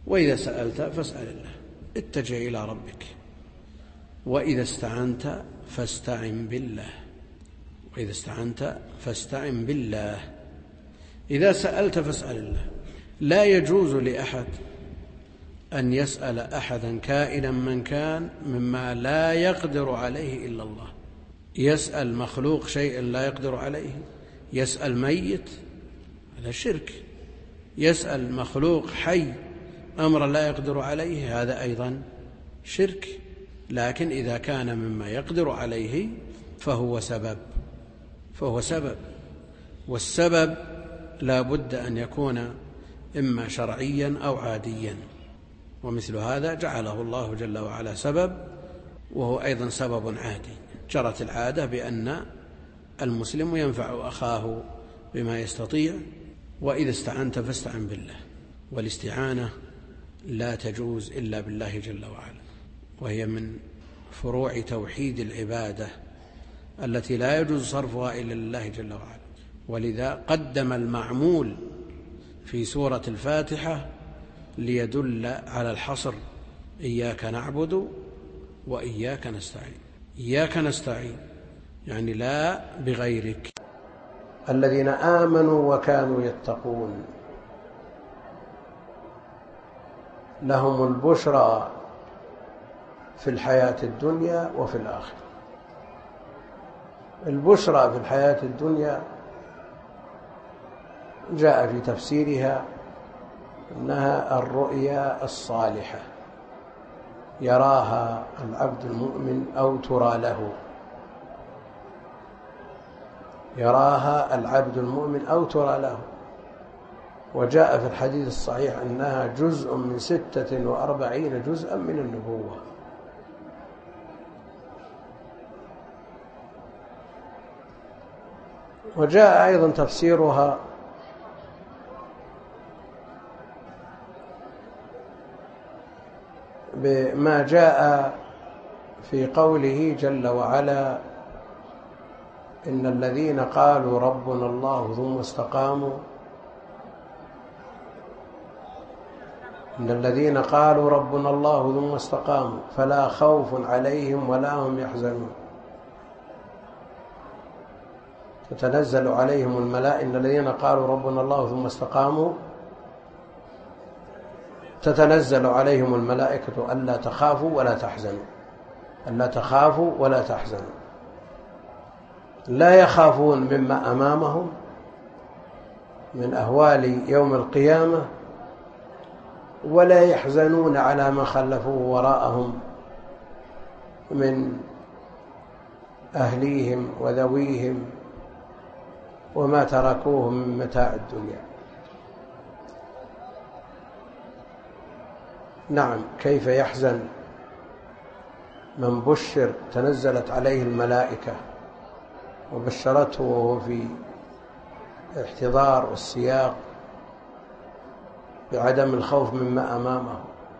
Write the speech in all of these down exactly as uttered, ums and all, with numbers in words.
وإذا سألت فاسأل الله، اتجه إلى ربك. وإذا استعنت فاستعن بالله، وإذا استعنت فاستعن بالله. إذا سألت فاسأل الله. لا يجوز لأحد أن يسأل أحدا كائنا من كان مما لا يقدر عليه إلا الله. يسأل مخلوق شيء لا يقدر عليه، يسأل ميت، هذا شرك. يسأل مخلوق حي أمر لا يقدر عليه، هذا أيضا شرك. لكن إذا كان مما يقدر عليه فهو سبب فهو سبب والسبب لا بد أن يكون إما شرعيا أو عاديا، ومثل هذا جعله الله جل وعلا سبب، وهو أيضا سبب عادي. جرت العادة بأن المسلم ينفع أخاه بما يستطيع. وإذا استعنت فاستعن بالله. والاستعانة لا تجوز إلا بالله جل وعلا، وهي من فروع توحيد العبادة التي لا يجوز صرفها إلا لله جل وعلا. ولذا قدم المعمول في سورة الفاتحة ليدل على الحصر: إياك نعبد وإياك نستعين. إياك نستعين يعني لا بغيرك. الذين آمنوا وكانوا يتقون لهم البشرى في الحياة الدنيا وفي الآخرة. البشرى في الحياة الدنيا جاء في تفسيرها أنها الرؤيا الصالحة يراها العبد المؤمن أو ترى له، يراها العبد المؤمن أو ترى له. وجاء في الحديث الصحيح أنها جزء من ستة وأربعين جزءا من النبوة. وجاء أيضا تفسيرها بما جاء في قوله جل وعلا: إن الذين قالوا ربنا الله ثم استقاموا إن الذين قالوا ربنا الله ثم استقاموا فلا خوف عليهم ولا هم يحزنون تتنزل عليهم الملائكة إن الذين قالوا ربنا الله ثم استقاموا تتنزل عليهم الملائكة ألا تخافوا ولا تحزنوا ألا تخافوا ولا تحزنوا. لا يخافون مما أمامهم من أهوال يوم القيامة، ولا يحزنون على ما خلفوه وراءهم من أهليهم وذويهم وما تركوه من متاع الدنيا. نعم، كيف يحزن من بشر تنزلت عليه الملائكة وبشرته وهو في الاحتضار والسياق بعدم الخوف مما أمامه،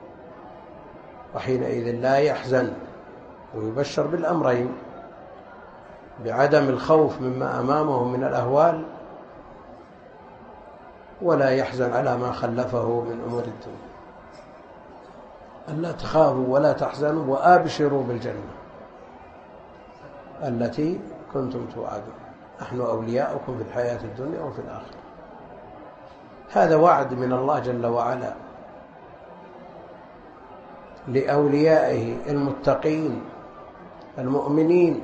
وحينئذ لا يحزن ويبشر بالأمرين: بعدم الخوف مما أمامه من الأهوال، ولا يحزن على ما خلفه من أمور الدنيا. ألا تخافوا ولا تحزنوا وأبشروا بالجنة التي كنتم توعدون نحن أولياؤكم في الحياة الدنيا وفي الآخرة. هذا وعد من الله جل وعلا لأوليائه المتقين المؤمنين.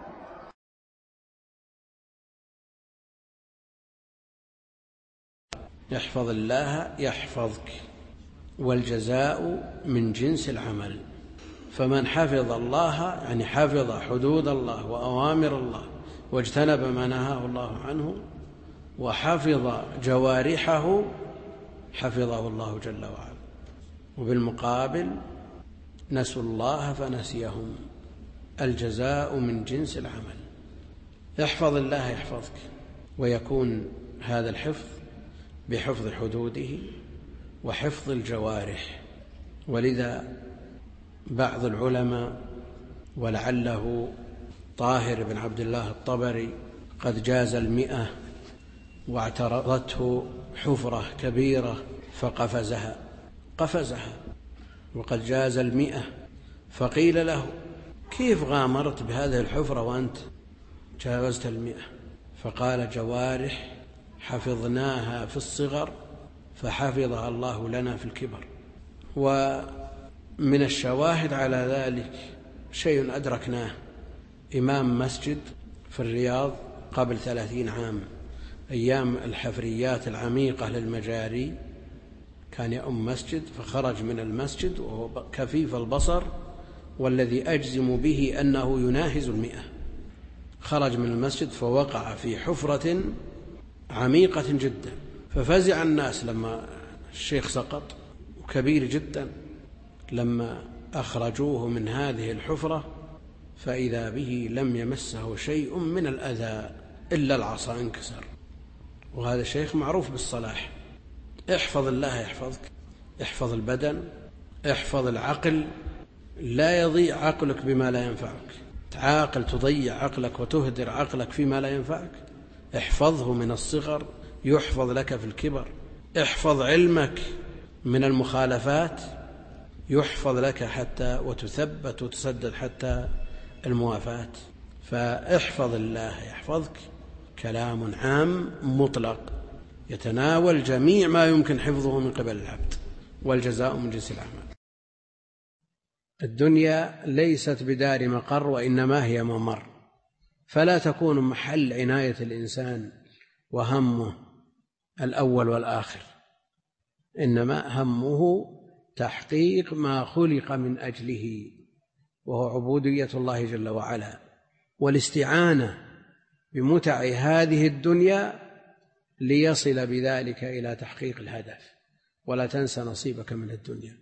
يحفظ الله يحفظك، والجزاء من جنس العمل. فمن حفظ الله يعني حفظ حدود الله وأوامر الله واجتنب ما نهاه الله عنه وحفظ جوارحه حفظه الله جل وعلا. وبالمقابل نسوا الله فنسيهم. الجزاء من جنس العمل. يحفظ الله يحفظك، ويكون هذا الحفظ بحفظ حدوده وحفظ الجوارح. ولذا بعض العلماء ولعله طاهر بن عبد الله الطبري قد جاز المئة واعترضته حفرة كبيرة فقفزها، قفزها وقد جاز المئة. فقيل له: كيف غامرت بهذه الحفرة وأنت جاوزت المئة؟ فقال: جوارح حفظناها في الصغر فحفظها الله لنا في الكبر. ومن الشواهد على ذلك شيء أدركناه: إمام مسجد في الرياض قبل ثلاثين عام أيام الحفريات العميقة للمجاري، كان يؤم مسجد فخرج من المسجد وهو كفيف البصر، والذي أجزم به أنه يناهز المئة. خرج من المسجد فوقع في حفرة عميقة جدا، ففزع الناس لما الشيخ سقط، وكبير جدا. لما أخرجوه من هذه الحفرة فإذا به لم يمسه شيء من الأذى إلا العصا انكسر. وهذا الشيخ معروف بالصلاح. احفظ الله يحفظك، احفظ البدن، احفظ العقل، لا يضيع عقلك بما لا ينفعك. تعاقل تضيع عقلك وتهدر عقلك فيما لا ينفعك. احفظه من الصغر يحفظ لك في الكبر. احفظ علمك من المخالفات يحفظ لك حتى وتثبت وتسدد حتى الموافاة. فاحفظ الله يحفظك كلام عام مطلق يتناول جميع ما يمكن حفظه من قبل العبد، والجزاء من جنس العمل. الدنيا ليست بدار مقر وإنما هي ممر، فلا تكون محل عناية الإنسان وهمه الأول والآخر، إنما همه تحقيق ما خلق من أجله، وهو عبودية الله جل وعلا، والاستعانة بمتع هذه الدنيا ليصل بذلك إلى تحقيق الهدف. ولا تنسى نصيبك من الدنيا.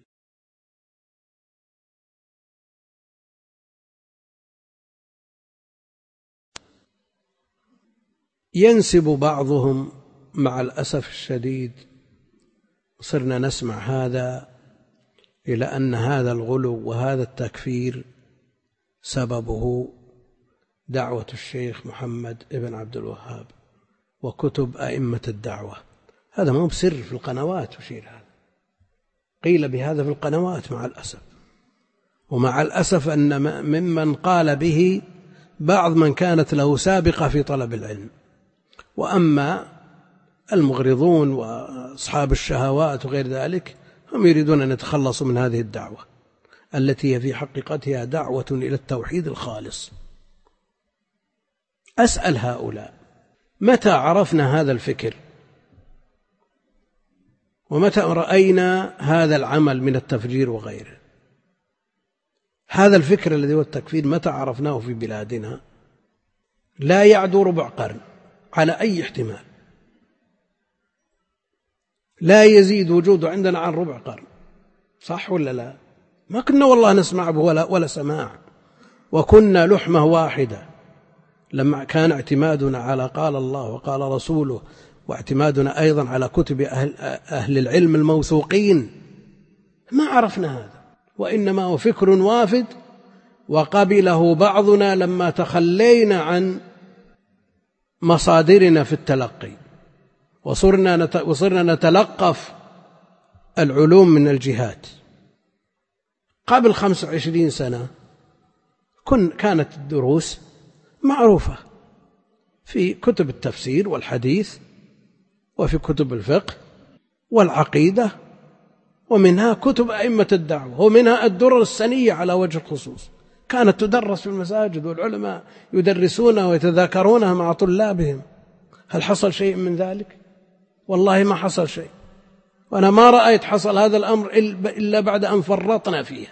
ينسب بعضهم مع الأسف الشديد، صرنا نسمع هذا، إلى أن هذا الغلو وهذا التكفير سببه دعوة الشيخ محمد ابن عبد الوهاب وكتب أئمة الدعوة. هذا ما هو بسر في القنوات وشير، هذا قيل بهذا في القنوات مع الأسف. ومع الأسف أن ممن قال به بعض من كانت له سابقة في طلب العلم. وأما المغرضون وأصحاب الشهوات وغير ذلك هم يريدون أن يتخلصوا من هذه الدعوة التي هي في حقيقتها دعوة إلى التوحيد الخالص. أسأل هؤلاء: متى عرفنا هذا الفكر؟ ومتى رأينا هذا العمل من التفجير وغيره؟ هذا الفكر الذي هو التكفير متى عرفناه في بلادنا؟ لا يعدو ربع قرن على أي احتمال، لا يزيد وجوده عندنا عن ربع قرن، صح ولا لا؟ ما كنا والله نسمع به ولا, ولا سماع، وكنا لحمة واحدة لما كان اعتمادنا على قال الله وقال رسوله، واعتمادنا أيضا على كتب أهل, أهل العلم الموثوقين. ما عرفنا هذا، وإنما هو فكر وافد وقبله بعضنا لما تخلينا عن مصادرنا في التلقي، وصرنا وصرنا نتلقف العلوم من الجهات. قبل خمس وعشرين سنة كن كانت الدروس معروفة في كتب التفسير والحديث وفي كتب الفقه والعقيدة، ومنها كتب أئمة الدعوة، ومنها الدرر السنية على وجه الخصوص، كانت تدرس في المساجد والعلماء يدرسونها ويتذاكرونها مع طلابهم. هل حصل شيء من ذلك؟ والله ما حصل شيء، وأنا ما رأيت حصل هذا الأمر إلا بعد أن فرطنا فيها.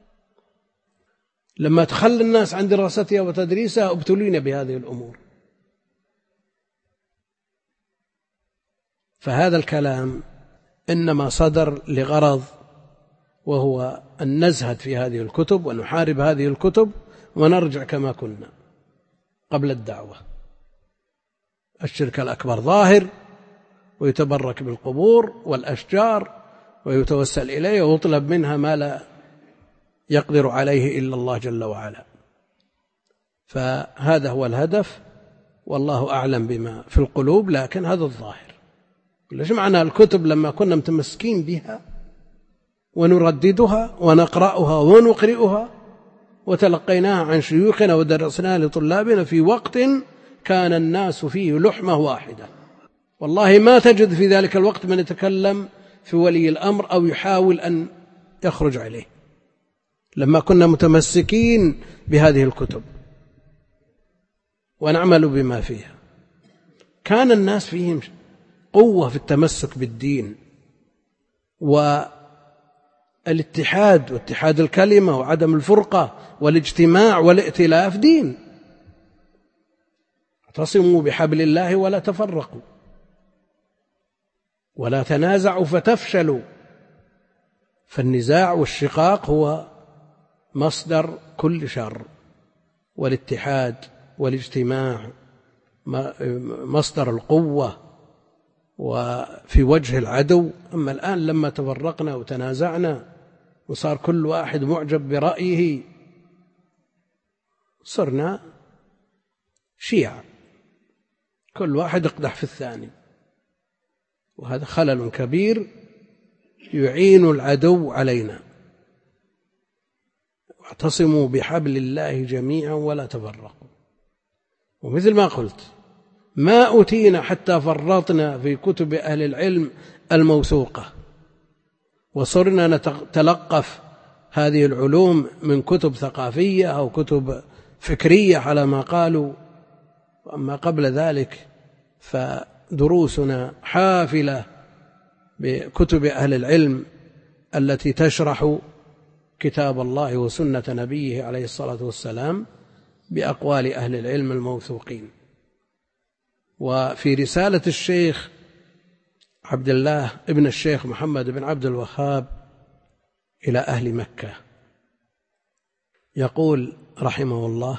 لما تخلى الناس عن دراستها وتدريسها ابتلينا بهذه الأمور. فهذا الكلام إنما صدر لغرض، وهو أن نزهد في هذه الكتب ونحارب هذه الكتب ونرجع كما كنا قبل الدعوة. الشرك الأكبر ظاهر، ويتبرك بالقبور والأشجار ويتوسل إليه ويطلب منها ما لا يقدر عليه إلا الله جل وعلا. فهذا هو الهدف، والله أعلم بما في القلوب، لكن هذا الظاهر. ليش معنى الكتب لما كنا متمسكين بها ونرددها ونقرأها ونقرئها، وتلقيناها عن شيوخنا ودرسناها لطلابنا في وقت كان الناس فيه لحمة واحدة. والله ما تجد في ذلك الوقت من يتكلم في ولي الأمر أو يحاول أن يخرج عليه، لما كنا متمسكين بهذه الكتب ونعمل بما فيها. كان الناس فيهم قوة في التمسك بالدين والاتحاد واتحاد الكلمة وعدم الفرقة والاجتماع والائتلاف دين. اعتصموا بحبل الله ولا تفرقوا ولا تنازعوا فتفشلوا. فالنزاع والشقاق هو مصدر كل شر، والاتحاد والاجتماع مصدر القوة وفي وجه العدو. أما الآن لما تفرقنا وتنازعنا وصار كل واحد معجب برأيه صرنا شيعة، كل واحد يقدح في الثاني، وهذا خلل كبير يعين العدو علينا. واعتصموا بحبل الله جميعا ولا تفرقوا. ومثل ما قلت ما أوتينا حتى فرطنا في كتب أهل العلم الموثوقة، وصرنا نتلقف هذه العلوم من كتب ثقافية أو كتب فكرية على ما قالوا. وأما قبل ذلك فدروسنا حافلة بكتب أهل العلم التي تشرح كتاب الله وسنة نبيه عليه الصلاة والسلام بأقوال أهل العلم الموثوقين. وفي رسالة الشيخ عبد الله ابن الشيخ محمد بن عبد الوهاب إلى أهل مكة يقول رحمه الله: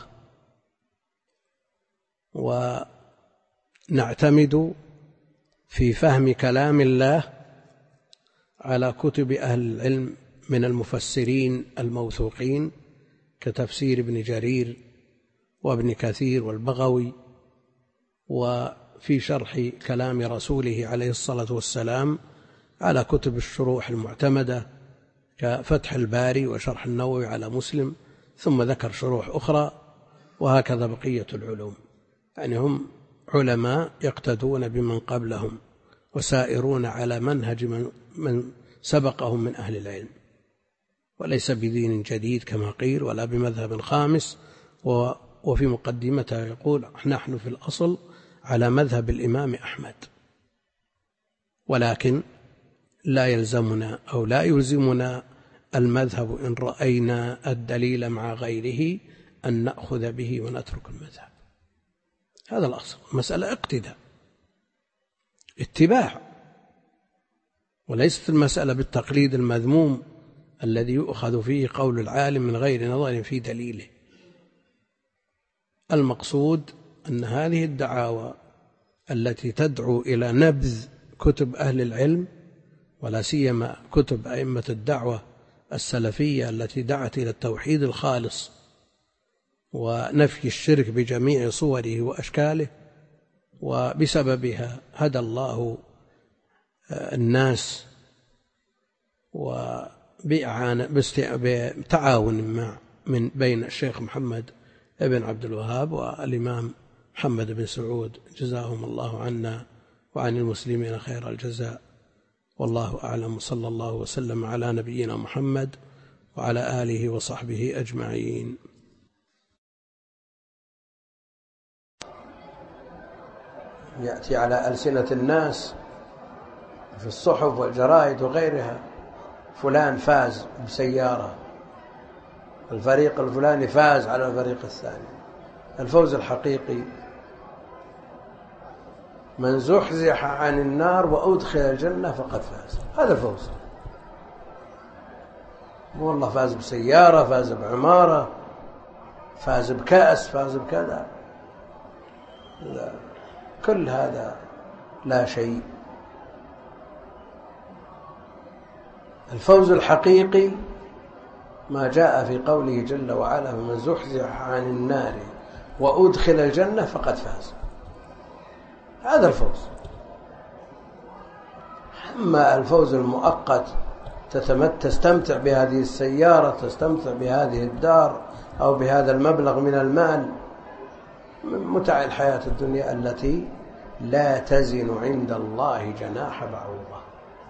ونعتمد في فهم كلام الله على كتب أهل العلم من المفسرين الموثوقين كتفسير ابن جرير وابن كثير والبغوي، وفي شرح كلام رسوله عليه الصلاة والسلام على كتب الشروح المعتمدة كفتح الباري وشرح النووي على مسلم، ثم ذكر شروح أخرى، وهكذا بقية العلوم. يعني هم علماء يقتدون بمن قبلهم وسائرون على منهج من, من سبقهم من أهل العلم، وليس بدين جديد كما قيل ولا بمذهب خامس. وفي مقدمتها يقول: نحن في الأصل على مذهب الإمام أحمد، ولكن لا يلزمنا أو لا يلزمنا المذهب إن رأينا الدليل مع غيره أن نأخذ به ونترك المذهب. هذا الأصل. مسألة اقتداء اتباع، وليست المسألة بالتقليد المذموم الذي يؤخذ فيه قول العالم من غير نظر في دليله. المقصود أن هذه الدعاوى التي تدعو إلى نبذ كتب أهل العلم، ولا سيما كتب أئمة الدعوة السلفية التي دعت إلى التوحيد الخالص ونفي الشرك بجميع صوره وأشكاله، وبسببها هدى الله الناس وبتعاون مع من بين الشيخ محمد بن عبد الوهاب والإمام محمد بن سعود، جزاهم الله عنا وعن المسلمين خير الجزاء. والله أعلم، صلى الله وسلم على نبينا محمد وعلى آله وصحبه أجمعين. يأتي على ألسنة الناس في الصحف والجرائد وغيرها: فلان فاز بسيارة، الفريق الفلاني فاز على الفريق الثاني. الفوز الحقيقي من زحزح عن النار وأدخل الجنة فقد فاز. هذا الفوز. والله فاز بسيارة، فاز بعمارة، فاز بكأس، فاز بكذا، لا. كل هذا لا شيء. الفوز الحقيقي ما جاء في قوله جل وعلا: من زحزح عن النار وأدخل الجنة فقد فاز. هذا الفوز. أما الفوز المؤقت تستمتع بهذه السيارة، تستمتع بهذه الدار أو بهذا المبلغ من المال، متع الحياة الدنيا التي لا تزن عند الله جناح بعوضة.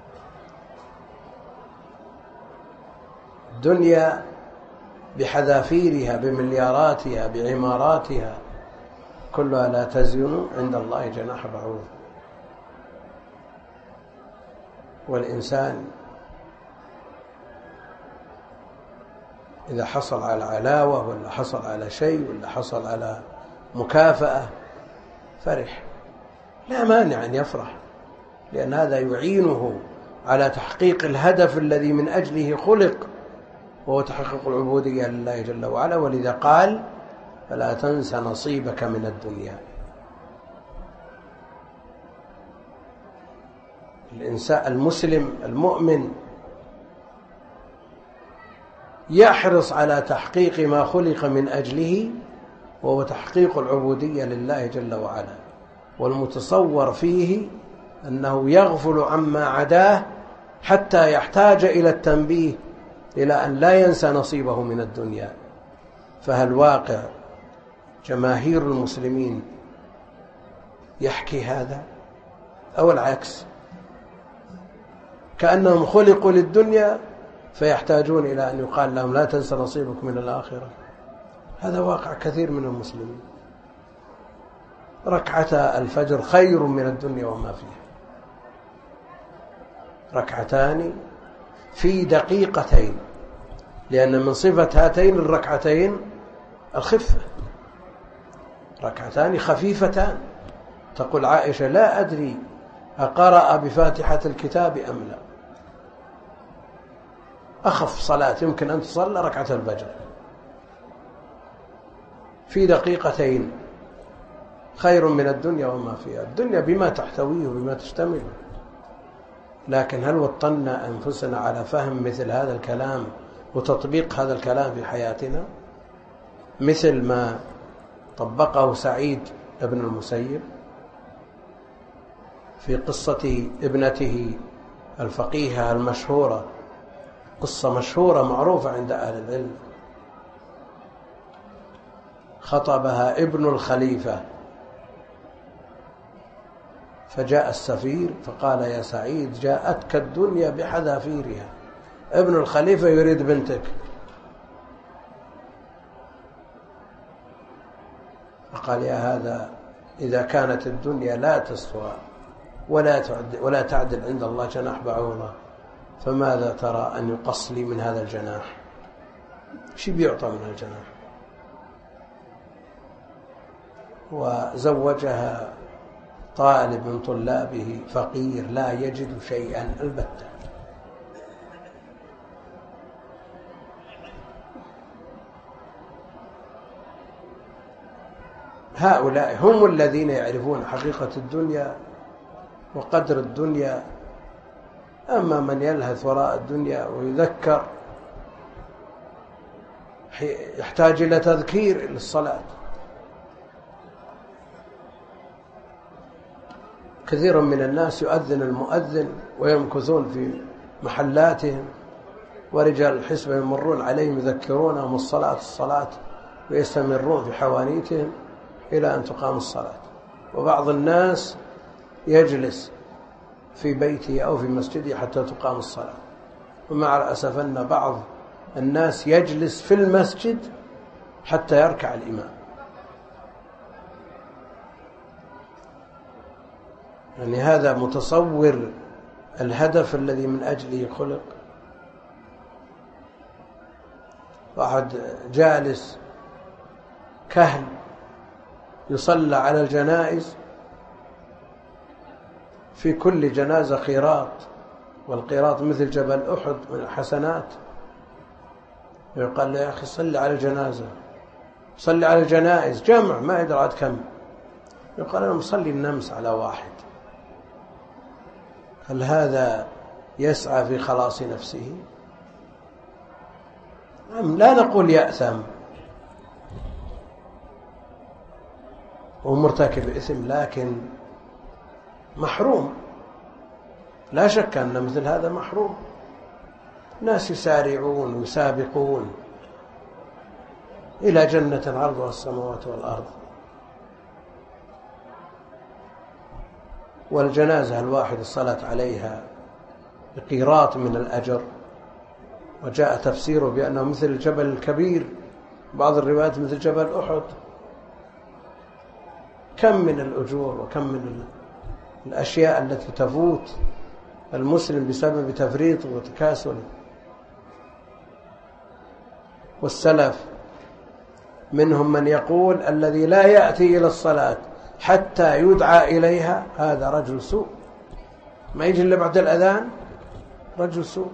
الدنيا بحذافيرها بملياراتها بعماراتها كلها لا تزن عند الله جناح بعوضة. والإنسان إذا حصل على علاوة ولا حصل على شيء ولا حصل على مكافأة فرح، لا مانع أن يفرح، لأن هذا يعينه على تحقيق الهدف الذي من أجله خلق، وهو تحقيق العبودية لله جل وعلا. ولذا قال فلا تنس نصيبك من الدنيا. الإنسان المسلم المؤمن يحرص على تحقيق ما خلق من أجله، وهو تحقيق العبودية لله جل وعلا، والمتصور فيه أنه يغفل عما عداه حتى يحتاج إلى التنبيه إلى أن لا ينسى نصيبه من الدنيا. فهل واقع جماهير المسلمين يحكي هذا أو العكس؟ كأنهم خلقوا للدنيا فيحتاجون إلى أن يقال لهم لا تنسى نصيبك من الآخرة. هذا واقع كثير من المسلمين. ركعتا الفجر خير من الدنيا وما فيها، ركعتان في دقيقتين، لأن من صفة هاتين الركعتين الخفة، ركعتان خفيفتان. تقول عائشة لا أدري أقرأ بفاتحة الكتاب أم لا، أخف صلاة يمكن أن تصلى ركعة الفجر في دقيقتين خير من الدنيا وما فيها. الدنيا بما تحتويه وبما تشتمل. لكن هل وطنا أنفسنا على فهم مثل هذا الكلام وتطبيق هذا الكلام في حياتنا، مثل ما طبقه سعيد ابن المسيب في قصة ابنته الفقيهة المشهورة، قصة مشهورة معروفة عند أهل العلم. خطبها ابن الخليفة فجاء السفير فقال يا سعيد جاءتك الدنيا بحذافيرها، ابن الخليفة يريد بنتك. فقال يا هذا إذا كانت الدنيا لا تسوى ولا تعد ولا تعدل عند الله جناح بعوضة، فماذا ترى أن يقص لي من هذا الجناح؟ شي بيعطى من الجناح؟ وزوجها طالب من طلابه فقير لا يجد شيئا البتة. هؤلاء هم الذين يعرفون حقيقة الدنيا وقدر الدنيا. أما من يلهث وراء الدنيا ويذكر يحتاج إلى تذكير للصلاة. كثير من الناس يؤذن المؤذن ويمكثون في محلاتهم، ورجال الحسبة يمرون عليهم يذكرونهم الصلاة الصلاة ويستمرون في حوانيتهم إلى أن تقام الصلاة. وبعض الناس يجلس في بيته أو في مسجده حتى تقام الصلاة. ومع الأسف أن بعض الناس يجلس في المسجد حتى يركع الإمام. يعني هذا متصور الهدف الذي من أجله خلق. واحد جالس كهل يصلى على الجنائز، في كل جنازة قيراط، والقيراط مثل جبل أحد من الحسنات. يقال له يا أخي صلي على الجنازة، صلي على الجنائز جمع ما يدري عاد كم. يقال أنا مصلي النمس على واحد. هل هذا يسعى في خلاص نفسه؟ لا نقول يأثم ومرتكب إثم، لكن محروم. لا شك أن مثل هذا محروم. ناس يسارعون ويسابقون إلى جنة عرضها السماوات والأرض، والجنازة الواحد الصلاة عليها بقيراط من الأجر، وجاء تفسيره بأنه مثل الجبل الكبير، بعض الروايات مثل جبل أحد. كم من الأجور وكم من الأشياء التي تفوت المسلم بسبب تفريطه وتكاسله. والسلف منهم من يقول الذي لا يأتي إلى الصلاة حتى يدعى إليها هذا رجل سوء، ما يجي إلا بعد الأذان رجل سوء.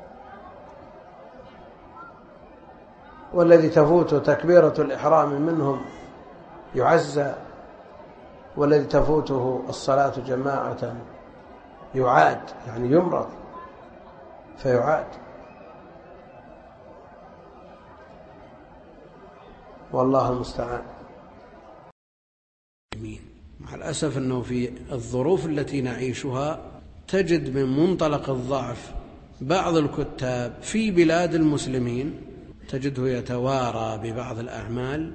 والذي تفوته تكبيرة الإحرام منهم يعزى، والذي تفوته الصلاة جماعة يعاد، يعني يمرض فيعاد. والله المستعان. مع الأسف أنه في الظروف التي نعيشها تجد من منطلق الضعف بعض الكتاب في بلاد المسلمين تجده يتوارى ببعض الأعمال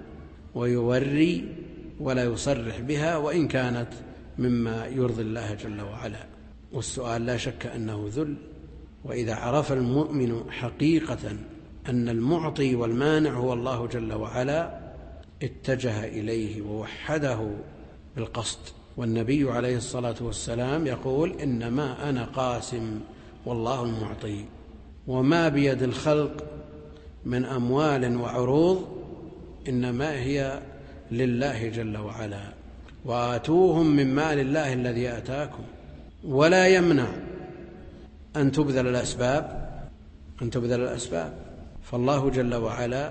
ويوري ولا يصرح بها، وإن كانت مما يرضي الله جل وعلا. والسؤال لا شك أنه ذل. وإذا عرف المؤمن حقيقة أن المعطي والمانع هو الله جل وعلا اتجه إليه ووحده بالقصد. والنبي عليه الصلاة والسلام يقول إنما أنا قاسم والله المعطي، وما بيد الخلق من أموال وعروض إنما هي لله جل وعلا، وآتوهم من مال الله الذي آتاكم. ولا يمنع أن تبذل الأسباب أن تبذل الأسباب فالله جل وعلا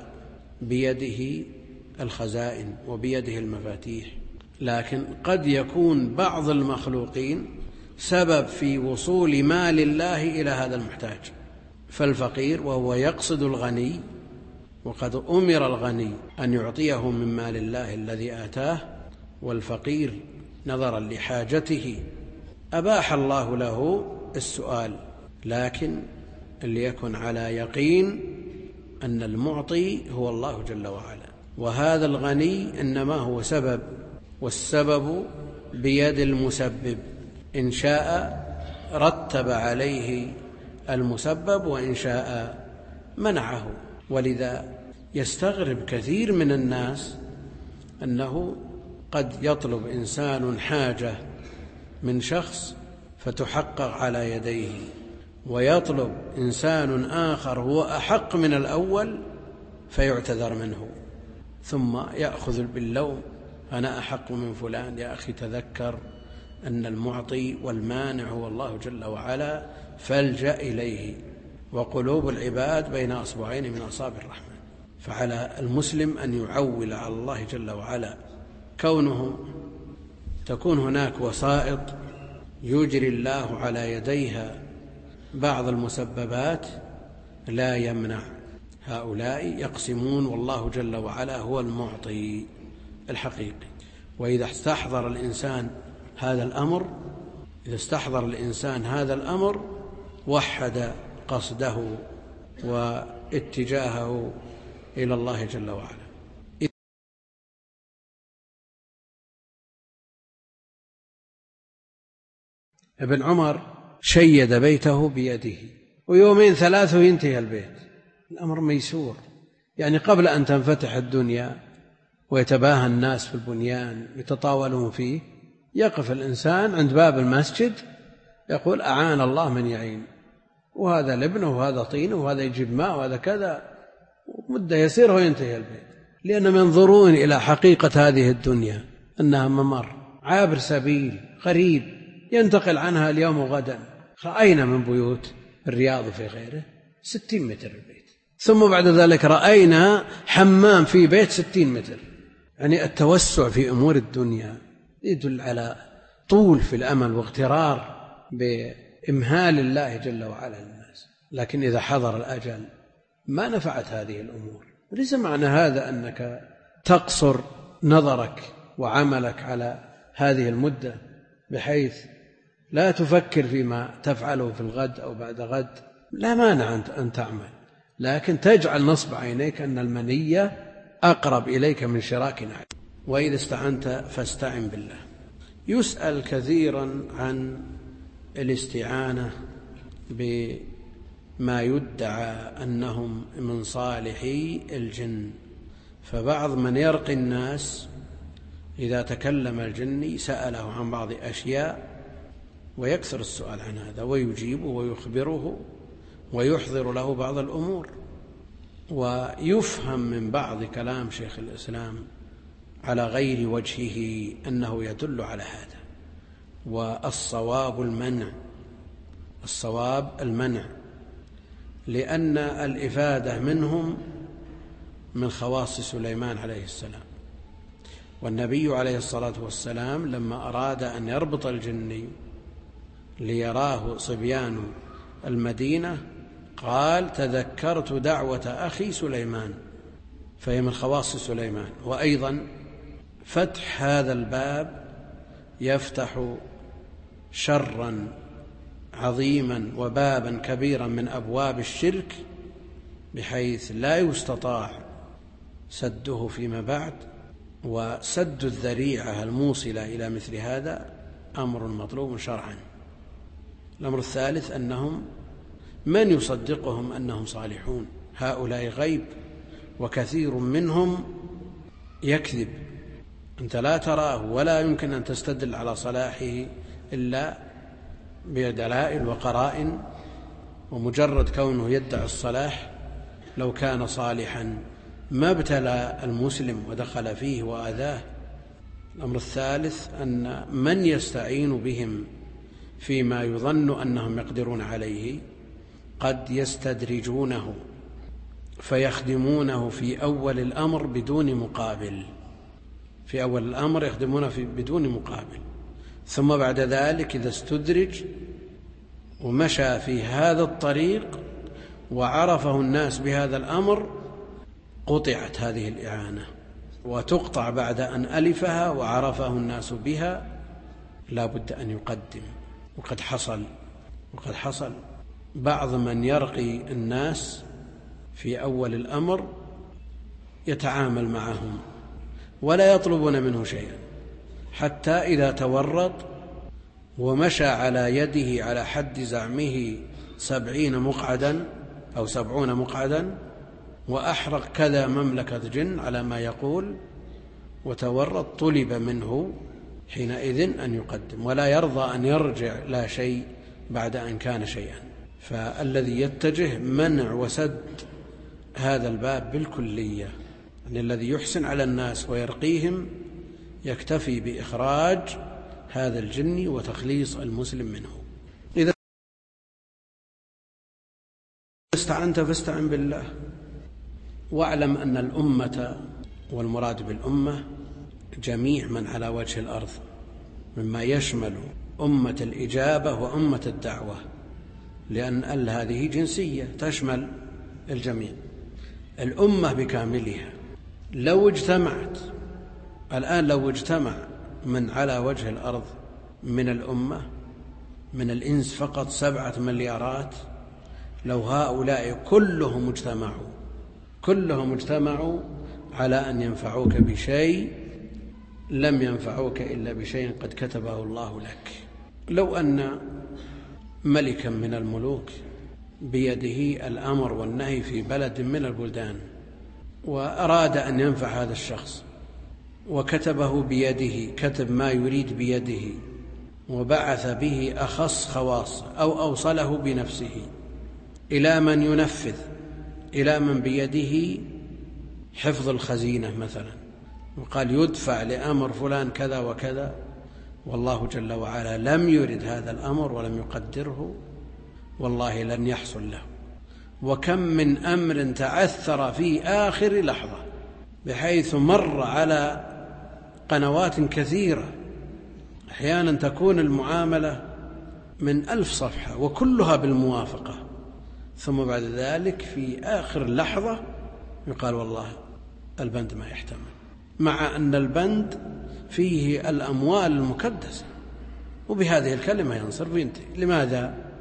بيده الخزائن وبيده المفاتيح، لكن قد يكون بعض المخلوقين سبب في وصول مال الله إلى هذا المحتاج. فالفقير وهو يقصد الغني، وقد أمر الغني أن يعطيه من مال الله الذي آتاه، والفقير نظرا لحاجته أباح الله له السؤال، لكن ليكن على يقين أن المعطي هو الله جل وعلا، وهذا الغني إنما هو سبب، والسبب بيد المسبب، إن شاء رتب عليه المسبب وإن شاء منعه. ولذا يستغرب كثير من الناس أنه قد يطلب إنسان حاجة من شخص فتحقق على يديه، ويطلب إنسان آخر هو أحق من الأول فيعتذر منه، ثم يأخذ باللوم أنا أحق من فلان. يا أخي تذكر أن المعطي والمانع هو الله جل وعلا، فالجأ إليه. وقلوب العباد بين أصبعين من أصابع الرحمن، فعلى المسلم أن يعول على الله جل وعلا. كونه تكون هناك وسائط يجري الله على يديها بعض المسببات لا يمنع. هؤلاء يقسمون، والله جل وعلا هو المعطي الحقيقي. وإذا استحضر الإنسان هذا الأمر إذا استحضر الإنسان هذا الأمر وحد قصده واتجاهه إلى الله جل وعلا. ابن عمر شيد بيته بيده، ويومين ثلاثة ينتهي البيت. الأمر ميسور، يعني قبل أن تنفتح الدنيا ويتباهى الناس في البنيان يتطاولون فيه، يقف الإنسان عند باب المسجد يقول أعان الله من يعين، وهذا لبنه وهذا طينه وهذا يجيب ماء وهذا كذا، مدة يسير وينتهي البيت. لأنهم ينظرون إلى حقيقة هذه الدنيا أنها ممر عابر سبيل قريب ينتقل عنها اليوم وغدا. رأينا من بيوت الرياض في غيره ستين متر البيت، ثم بعد ذلك رأينا حمام في بيت ستين متر. يعني التوسع في أمور الدنيا يدل على طول في الأمل واغترار بإمهال الله جل وعلا للناس. لكن إذا حضر الأجل ما نفعت هذه الأمور. وليس معنى هذا أنك تقصر نظرك وعملك على هذه المدة بحيث لا تفكر فيما تفعله في الغد أو بعد غد. لا مانع أن تعمل، لكن تجعل نصب عينيك أن المنية أقرب إليك من شراك نعل. وإذا استعنت فاستعن بالله. يسأل كثيرا عن الاستعانة بما يدعى أنهم من صالحي الجن، فبعض من يرقي الناس إذا تكلم الجني سأله عن بعض أشياء ويكثر السؤال عن هذا ويجيبه ويخبره ويحضر له بعض الأمور، ويفهم من بعض كلام شيخ الإسلام على غير وجهه أنه يدل على هذا. والصواب المنع، الصواب المنع، لأن الإفادة منهم من خواص سليمان عليه السلام. والنبي عليه الصلاة والسلام لما أراد أن يربط الجني ليراه صبيان المدينة قال: تذكرت دعوة أخي سليمان، فهي من خواص سليمان. وأيضا فتح هذا الباب يفتح شرا عظيما وبابا كبيرا من أبواب الشرك، بحيث لا يستطاع سده فيما بعد. وسد الذريعة الموصلة إلى مثل هذا أمر مطلوب شرعا. الأمر الثالث أنهم من يصدقهم أنهم صالحون؟ هؤلاء غيب، وكثير منهم يكذب، أنت لا تراه ولا يمكن أن تستدل على صلاحه إلا بدلائل وقرائن، ومجرد كونه يدعي الصلاح لو كان صالحا ما ابتلى المسلم ودخل فيه وآذاه. الأمر الثالث أن من يستعين بهم فيما يظن أنهم يقدرون عليه قد يستدرجونه فيخدمونه في أول الأمر بدون مقابل، في أول الأمر يخدمونه في بدون مقابل، ثم بعد ذلك إذا استدرج ومشى في هذا الطريق وعرفه الناس بهذا الأمر قطعت هذه الإعانة، وتقطع بعد أن ألفها وعرفه الناس بها. لا بد أن يقدم. وقد حصل وقد حصل بعض من يرقي الناس في أول الأمر يتعامل معهم ولا يطلبون منه شيئا، حتى إذا تورط ومشى على يده على حد زعمه سبعين مقعدا أو سبعون مقعدا وأحرق كذا مملكة جن على ما يقول وتورط، طلب منه حينئذ أن يقدم، ولا يرضى أن يرجع لا شيء بعد أن كان شيئا. فالذي يتجه منع وسد هذا الباب بالكلية، يعني الذي يحسن على الناس ويرقيهم يكتفي بإخراج هذا الجن وتخليص المسلم منه. إذا استعنت فاستعن بالله، واعلم أن الأمة، والمراد بالأمة جميع من على وجه الأرض، مما يشمل أمة الإجابة وأمة الدعوة، لأن ال هذه جنسية تشمل الجميع. الأمة بكاملها لو اجتمعت الآن، لو اجتمع من على وجه الأرض من الأمة من الإنس فقط سبعة مليارات، لو هؤلاء كلهم اجتمعوا كلهم اجتمعوا على أن ينفعوك بشيء لم ينفعوك إلا بشيء قد كتبه الله لك. لو أن ملكا من الملوك بيده الأمر والنهي في بلد من البلدان وأراد أن ينفع هذا الشخص وكتبه بيده، كتب ما يريد بيده وبعث به أخص خواص أو أوصله بنفسه إلى من ينفذ، إلى من بيده حفظ الخزينة مثلا، وقال يدفع لأمر فلان كذا وكذا، والله جل وعلا لم يرد هذا الأمر ولم يقدره، والله لن يحصل له. وكم من أمر تعثر في آخر لحظة بحيث مر على قنوات كثيرة، أحيانا تكون المعاملة من ألف صفحة وكلها بالموافقة، ثم بعد ذلك في آخر لحظة يقال والله البند ما يحتمل، مع أن البند فيه الأموال المكدسة، وبهذه الكلمة ينصر وينتهي. لماذا؟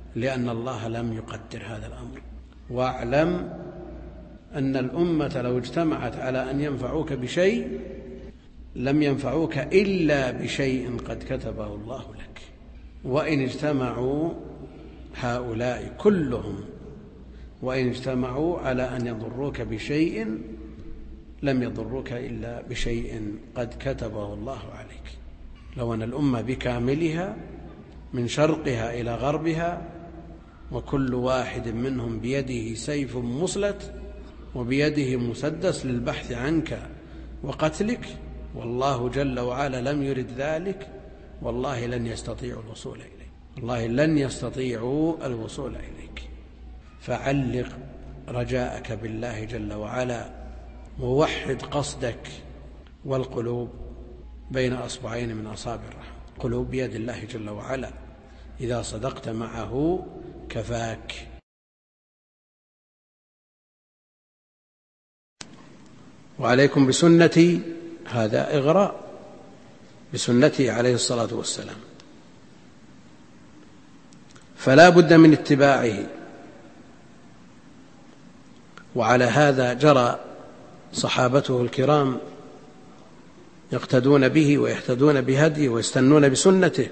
لأن الله لم يقدر هذا الأمر. واعلم أن الأمة لو اجتمعت على أن ينفعوك بشيء لم ينفعوك إلا بشيء قد كتبه الله لك. وإن اجتمعوا هؤلاء كلهم وإن اجتمعوا على أن يضروك بشيء لم يضروك إلا بشيء قد كتبه الله عليك. لو أن الأمة بكاملها من شرقها إلى غربها وكل واحد منهم بيده سيف مسلت وبيده مسدس للبحث عنك وقتلك، والله جل وعلا لم يرد ذلك، والله لن يستطيعوا الوصول إليك، والله لن يستطيعوا الوصول إليك. فعلق رجاءك بالله جل وعلا ووحد قصدك، والقلوب بين أصبعين من أصابع الرحمن. قلوب بيد الله جل وعلا، إذا صدقت معه كفاك. وعليكم بسنتي، هذا إغراء بسنته عليه الصلاة والسلام، فلا بد من اتباعه. وعلى هذا جرى صحابته الكرام يقتدون به ويهتدون بهديه ويستنون بسنته،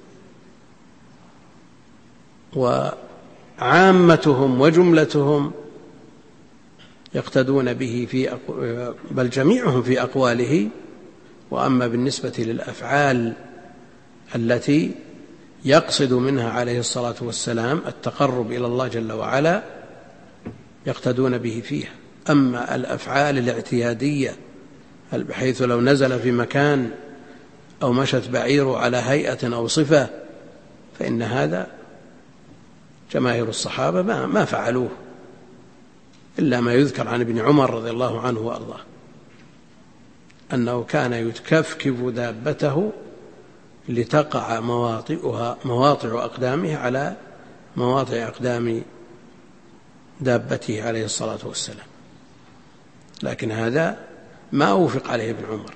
وعامتهم وجملتهم يقتدون به في أقو... بل جميعهم في أقواله. وأما بالنسبة للأفعال التي يقصد منها عليه الصلاة والسلام التقرب إلى الله جل وعلا يقتدون به فيها. أما الأفعال الاعتيادية بحيث لو نزل في مكان أو مشت بعيره على هيئة أو صفة فإن هذا جماهير الصحابة ما, ما فعلوه إلا ما يذكر عن ابن عمر رضي الله عنه وأرضاه أنه كان يتكفكف دابته لتقع مواطئها مواطع أقدامه على مواطع أقدام دابته عليه الصلاة والسلام، لكن هذا ما أوفق عليه ابن عمر.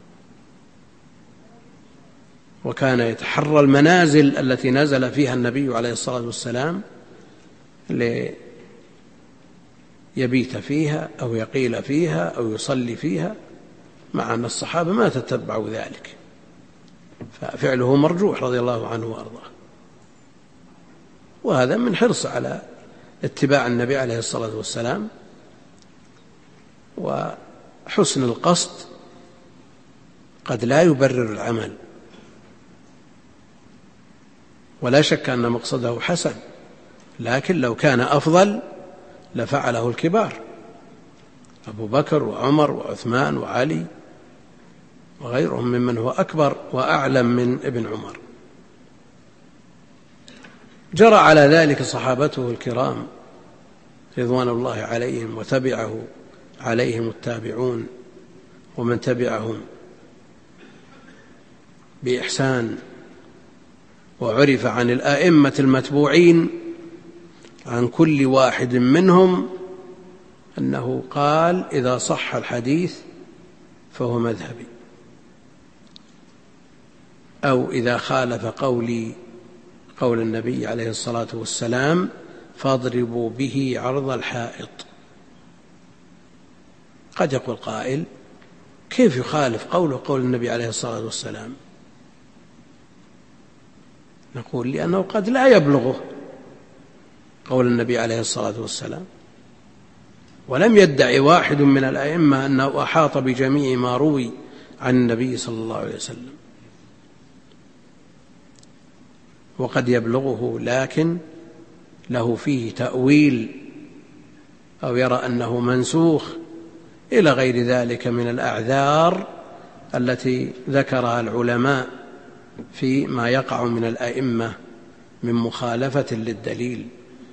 وكان يتحرى المنازل التي نزل فيها النبي عليه الصلاة والسلام ليبيت فيها أو يقيل فيها أو يصلي فيها، مع أن الصحابة ما تتبعوا ذلك، ففعله مرجوح رضي الله عنه وأرضاه. وهذا من حرص على اتباع النبي عليه الصلاة والسلام وحسن القصد قد لا يبرر العمل، ولا شك أن مقصده حسن، لكن لو كان أفضل لفعله الكبار أبو بكر وعمر وعثمان وعلي وغيرهم ممن هو أكبر وأعلم من ابن عمر. جرى على ذلك صحابته الكرام رضوان الله عليهم، وتبعه عليهم التابعون ومن تبعهم بإحسان. وعرف عن الآئمة المتبوعين عن كل واحد منهم أنه قال إذا صح الحديث فهو مذهبي، أو إذا خالف قولي قول النبي عليه الصلاة والسلام فاضربوا به عرض الحائط. قد يقول قائل كيف يخالف قوله قول النبي عليه الصلاة والسلام؟ نقول لأنه قد لا يبلغه قول النبي عليه الصلاة والسلام، ولم يدعي واحد من الأئمة أنه أحاط بجميع ما روي عن النبي صلى الله عليه وسلم، وقد يبلغه لكن له فيه تأويل أو يرى أنه منسوخ إلى غير ذلك من الأعذار التي ذكرها العلماء فيما يقع من الأئمة من مخالفة للدليل،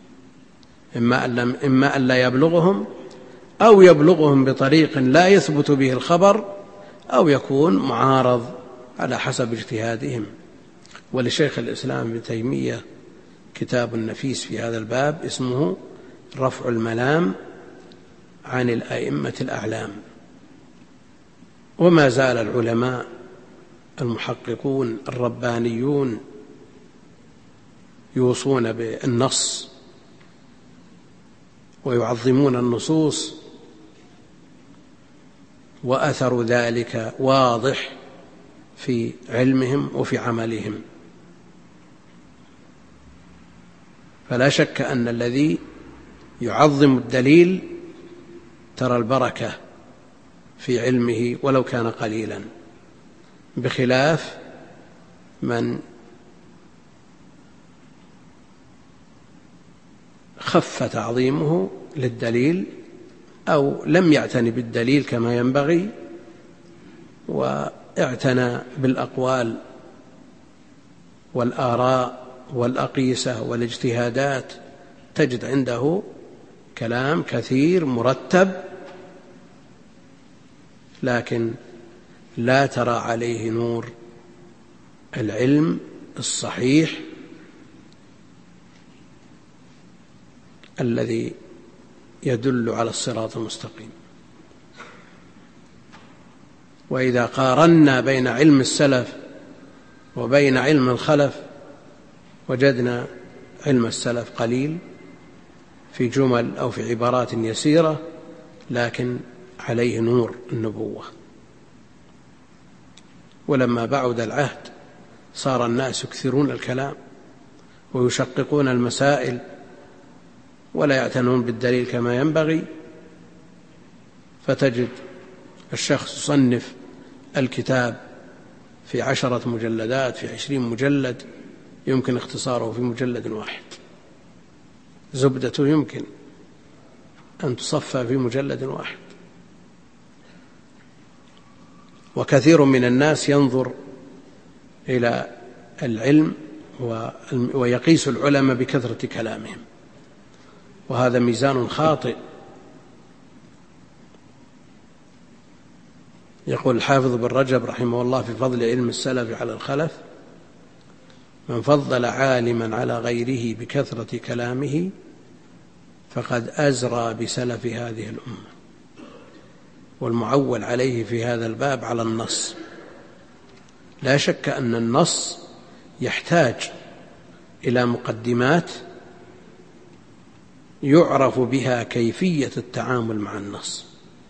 إما أن لا يبلغهم أو يبلغهم بطريق لا يثبت به الخبر أو يكون معارض على حسب اجتهادهم. ولشيخ الإسلام ابن تيمية كتاب نفيس في هذا الباب اسمه رفع الملام عن الأئمة الأعلام. وما زال العلماء المحققون الربانيون يوصون بالنص ويعظمون النصوص، وأثر ذلك واضح في علمهم وفي عملهم. فلا شك أن الذي يعظم الدليل ترى البركة في علمه ولو كان قليلا، بخلاف من خف تعظيمه للدليل أو لم يعتني بالدليل كما ينبغي واعتنى بالأقوال والآراء والأقيسة والاجتهادات، تجد عنده كلام كثير مرتب لكن لا ترى عليه نور العلم الصحيح الذي يدل على الصراط المستقيم. وإذا قارنا بين علم السلف وبين علم الخلف وجدنا علم السلف قليل في جمل أو في عبارات يسيرة، لكن عليه نور النبوة. ولما بعد العهد صار الناس يكثرون الكلام ويشققون المسائل ولا يعتنون بالدليل كما ينبغي، فتجد الشخص يصنف الكتاب في عشرة مجلدات، في عشرين مجلد، يمكن اختصاره في مجلد واحد، زبدته يمكن أن تصفى في مجلد واحد. وكثير من الناس ينظر إلى العلم ويقيس العلماء بكثرة كلامهم، وهذا ميزان خاطئ. يقول الحافظ بن رجب رحمه الله في فضل علم السلف على الخلف: من فضل عالما على غيره بكثرة كلامه فقد أزرى بسلف هذه الأمة. والمعول عليه في هذا الباب على النص. لا شك أن النص يحتاج إلى مقدمات يعرف بها كيفية التعامل مع النص.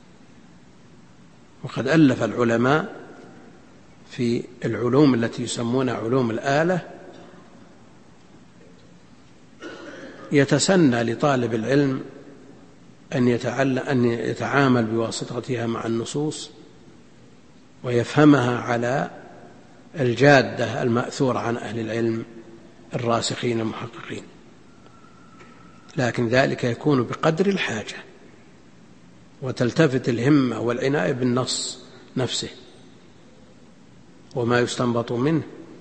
وقد ألف العلماء في العلوم التي يسمونها علوم الآلة يتسنى لطالب العلم أن يتعلم أن يتعامل بواسطتها مع النصوص ويفهمها على الجادة المأثورة عن أهل العلم الراسخين المحققين، لكن ذلك يكون بقدر الحاجة، وتلتفت الهمة والعناية بالنص نفسه وما يستنبط منه.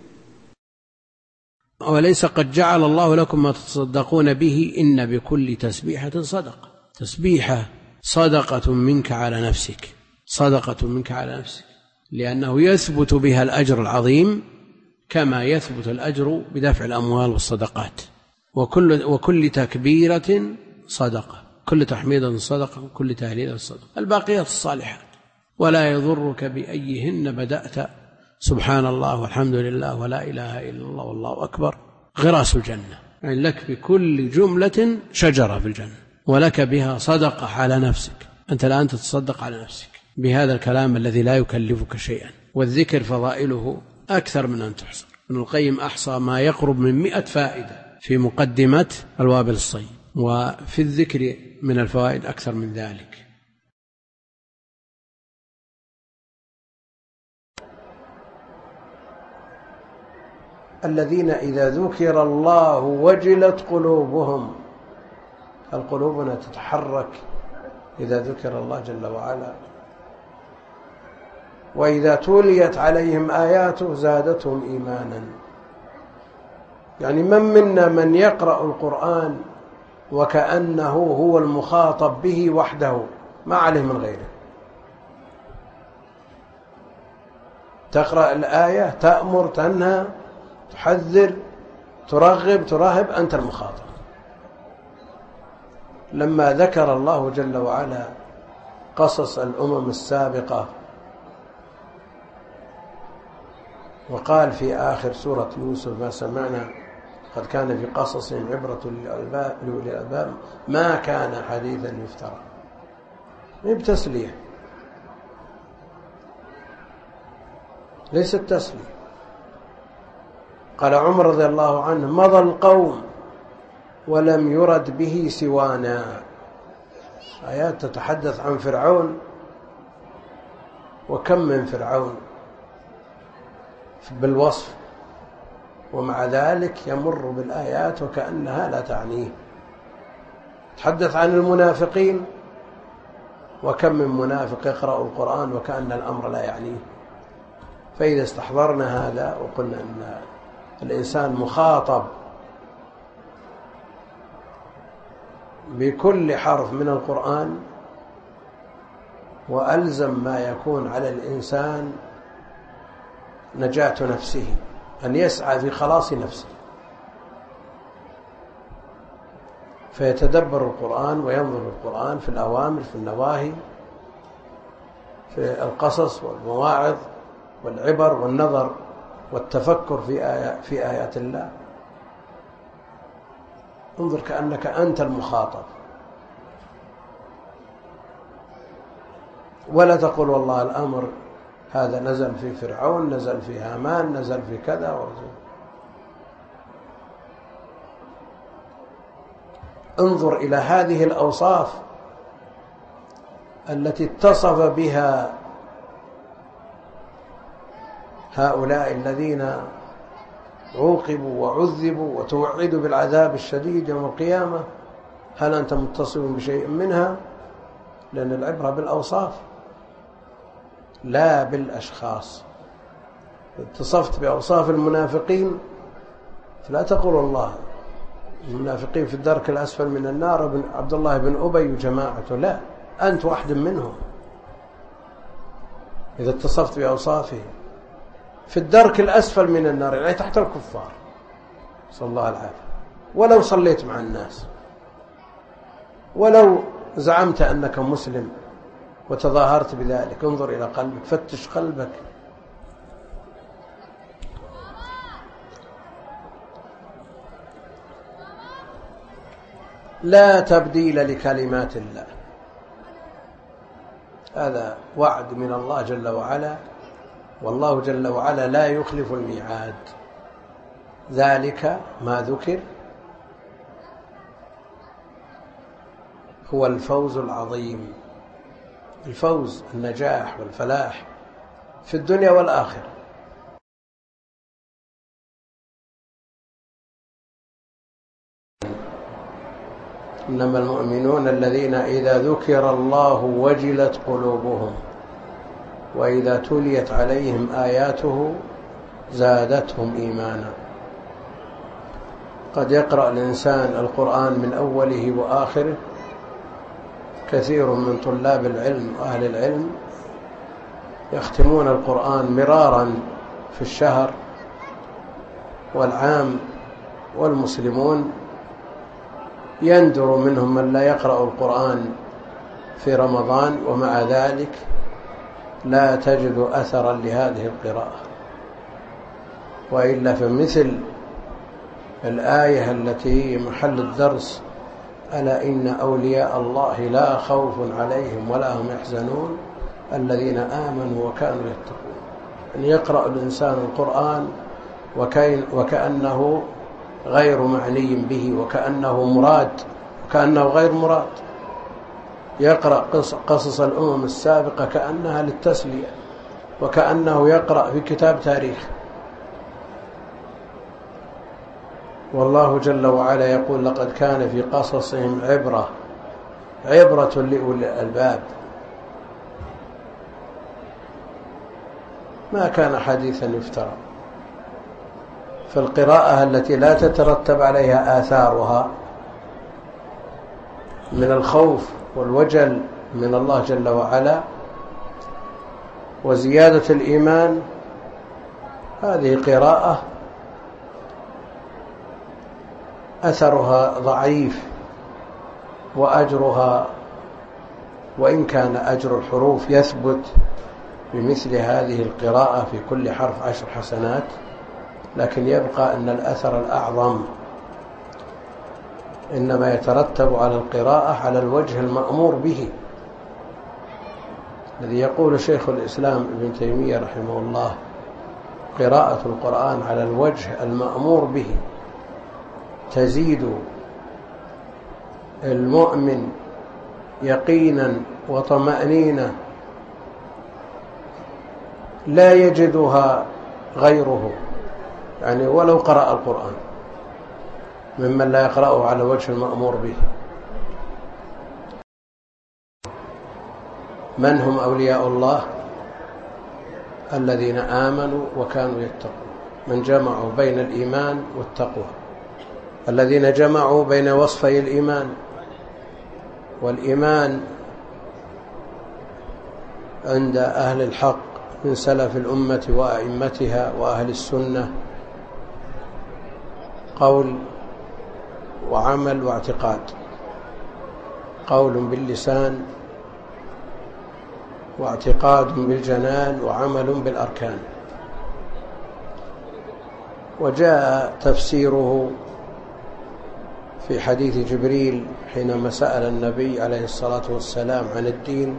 وليس قد جعل الله لكم ما تتصدقون به إن بكل تسبيحة صدقة. تسبيحة صدقة منك على نفسك، صدقة منك على نفسك، لأنه يثبت بها الأجر العظيم كما يثبت الأجر بدفع الأموال والصدقات. وكل, وكل تكبيرة صدقة، كل تحميدة صدقة، كل تهليلة صدقة، الباقيات الصالحات. ولا يضرك بأيهن بدأت، سبحان الله والحمد لله ولا إله إلا الله والله أكبر، غراس الجنة. يعني لك بكل جملة شجرة في الجنة، ولك بها صدقة على نفسك. أنت الآن تتصدق على نفسك بهذا الكلام الذي لا يكلفك شيئا. والذكر فضائله أكثر من أن تحصر. ابن القيم أحصى ما يقرب من مئة فائدة في مقدمة الوابل الصيب، وفي الذكر من الفوائد أكثر من ذلك. الذين إذا ذكر الله وجلت قلوبهم، القلوب تتحرك إذا ذكر الله جل وعلا. وإذا توليت عليهم آياته زادتهم إيمانا. يعني من منا من يقرأ القرآن وكأنه هو المخاطب به وحده ما عليه من غيره. تقرأ الآية تأمر تنهى تحذر ترغب تراهب، أنت المخاطب. لما ذكر الله جل وعلا قصص الأمم السابقة وقال في آخر سورة يوسف: ما سمعنا قد كان في قصصهم عبرة لأولي الألباب ما كان حديثا يفترى. ما بتسلية، ليست تسلية. قال عمر رضي الله عنه: مضى القوم ولم يرد به سوانا. آيات تتحدث عن فرعون، وكم من فرعون بالوصف، ومع ذلك يمر بالآيات وكأنها لا تعنيه. تحدث عن المنافقين، وكم من منافق يقرأ القرآن وكأن الأمر لا يعنيه. فإذا استحضرنا هذا وقلنا أن الإنسان مخاطب بكل حرف من القرآن، وألزم ما يكون على الإنسان نجاة نفسه، أن يسعى في خلاص نفسه، فيتدبر القرآن وينظر القرآن في الأوامر في النواهي في القصص والمواعظ والعبر والنظر والتفكر في آيات, في آيات الله. انظر كأنك أنت المخاطب، ولا تقول والله الأمر هذا نزل في فرعون، نزل في هامان، نزل في كذا ورزل. انظر إلى هذه الأوصاف التي اتصف بها هؤلاء الذين عوقبوا وعذبوا وتوعدوا بالعذاب الشديد يوم القيامة. هل أنت متصف بشيء منها؟ لأن العبرة بالأوصاف لا بالأشخاص. اتصفت بأوصاف المنافقين فلا تقول الله المنافقين في الدرك الأسفل من النار ابن عبد الله بن أبي وجماعته، لا، أنت واحد منهم. إذا اتصفت بأوصافه في الدرك الأسفل من النار، يعني تحت الكفار، صلى الله العافية، ولو صليت مع الناس، ولو زعمت أنك مسلم وتظاهرت بذلك، انظر إلى قلبك، فتش قلبك. لا تبديل لكلمات الله، هذا وعد من الله جل وعلا، والله جل وعلا لا يخلف الميعاد. ذلك ما ذكر هو الفوز العظيم، الفوز، النجاح والفلاح في الدنيا والآخرة. إنما المؤمنون الذين إذا ذكر الله وجلت قلوبهم وإذا تليت عليهم آياته زادتهم إيمانا. قد يقرأ الإنسان القرآن من أوله وآخره، كثير من طلاب العلم وأهل العلم يختمون القرآن مرارا في الشهر والعام، والمسلمون يندر منهم من لا يقرأ القرآن في رمضان، ومع ذلك لا تجد أثرا لهذه القراءة. وإلا فمثل الآية التي محل الدرس: ألا إن أولياء الله لا خوف عليهم ولا هم يحزنون الذين آمنوا وكانوا يتقون. أن يقرأ الإنسان القرآن وكأنه غير معني به، وكأنه مراد وكأنه غير مراد. يقرأ قصص الأمم السابقة كأنها للتسلية، وكأنه يقرأ في كتاب تاريخ. والله جل وعلا يقول: لقد كان في قصصهم عبرة عبرة لأولي الألباب. ما كان حديثا يفترى. فالقراءة التي لا تترتب عليها آثارها من الخوف والوجل من الله جل وعلا وزيادة الإيمان، هذه قراءة أثرها ضعيف، وأجرها وإن كان أجر الحروف يثبت بمثل هذه القراءة في كل حرف عشر حسنات، لكن يبقى أن الأثر الأعظم إنما يترتب على القراءة على الوجه المأمور به، الذي يقول شيخ الإسلام ابن تيمية رحمه الله: قراءة القرآن على الوجه المأمور به تزيد المؤمن يقينا وطمأنينة لا يجدها غيره، يعني ولو قرأ القرآن، ممن لا يقرأه على الوجه المأمور به. من هم أولياء الله؟ الذين آمنوا وكانوا يتقون، من جمعوا بين الإيمان والتقوى، الذين جمعوا بين وصفي الإيمان. والإيمان عند أهل الحق من سلف الأمة وأئمتها وأهل السنة قول وعمل واعتقاد، قول باللسان واعتقاد بالجنان وعمل بالأركان. وجاء تفسيره في حديث جبريل حينما سأل النبي عليه الصلاة والسلام عن الدين،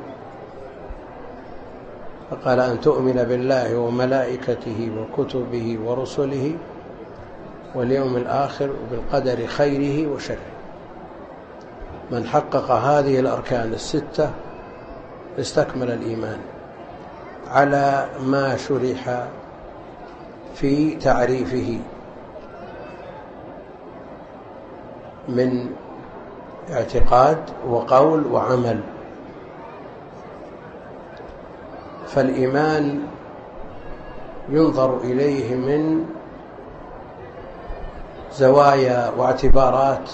فقال: أن تؤمن بالله وملائكته وكتبه ورسله واليوم الآخر وبالقدر خيره وشره. من حقق هذه الأركان الستة استكمل الإيمان على ما شرح في تعريفه من اعتقاد وقول وعمل. فالإيمان ينظر إليه من زوايا واعتبارات،